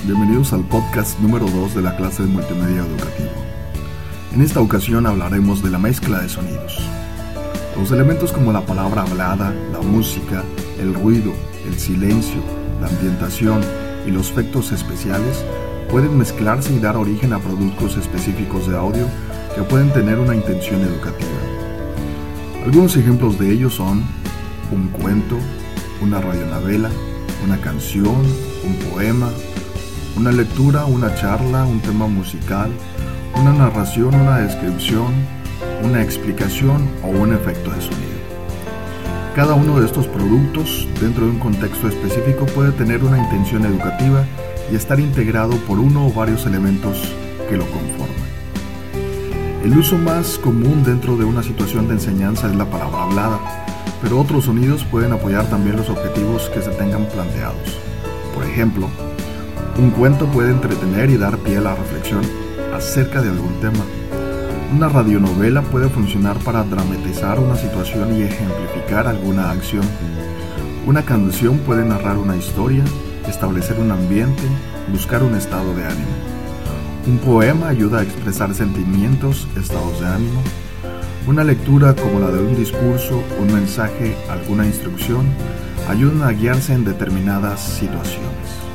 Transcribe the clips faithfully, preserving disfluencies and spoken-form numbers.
bienvenidos al podcast número dos de la clase de multimedia educativo. En esta ocasión hablaremos de la mezcla de sonidos. Los elementos como la palabra hablada, la música, el ruido, el silencio, la ambientación y los efectos especiales pueden mezclarse y dar origen a productos específicos de audio que pueden tener una intención educativa. Algunos ejemplos de ellos son un cuento, una radionovela, una canción, un poema, una lectura, una charla, un tema musical, una narración, una descripción, una explicación o un efecto de sonido. Cada uno de estos productos, dentro de un contexto específico, puede tener una intención educativa y estar integrado por uno o varios elementos que lo conforman. El uso más común dentro de una situación de enseñanza es la palabra hablada, pero otros sonidos pueden apoyar también los objetivos que se tengan planteados. Por ejemplo, un cuento puede entretener y dar pie a la reflexión acerca de algún tema. Una radionovela puede funcionar para dramatizar una situación y ejemplificar alguna acción. Una canción puede narrar una historia, establecer un ambiente, buscar un estado de ánimo. Un poema ayuda a expresar sentimientos, estados de ánimo. Una lectura como la de un discurso, un mensaje, alguna instrucción, ayudan a guiarse en determinadas situaciones.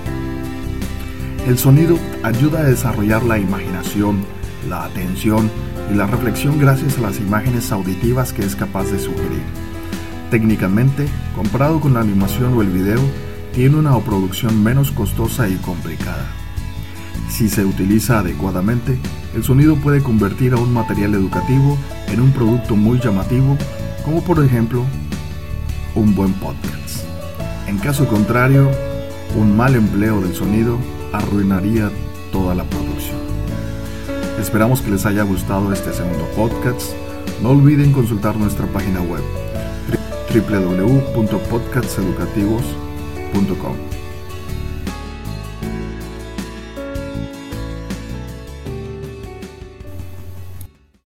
El sonido ayuda a desarrollar la imaginación, la atención y la reflexión gracias a las imágenes auditivas que es capaz de sugerir. Técnicamente, comparado con la animación o el video, tiene una producción menos costosa y complicada. Si se utiliza adecuadamente, el sonido puede convertir a un material educativo en un producto muy llamativo, como por ejemplo, un buen podcast. En caso contrario, un mal empleo del sonido arruinaría toda la producción. Esperamos que les haya gustado este segundo podcast. No olviden consultar nuestra página web doble u doble u doble u punto podcasts educativos punto com.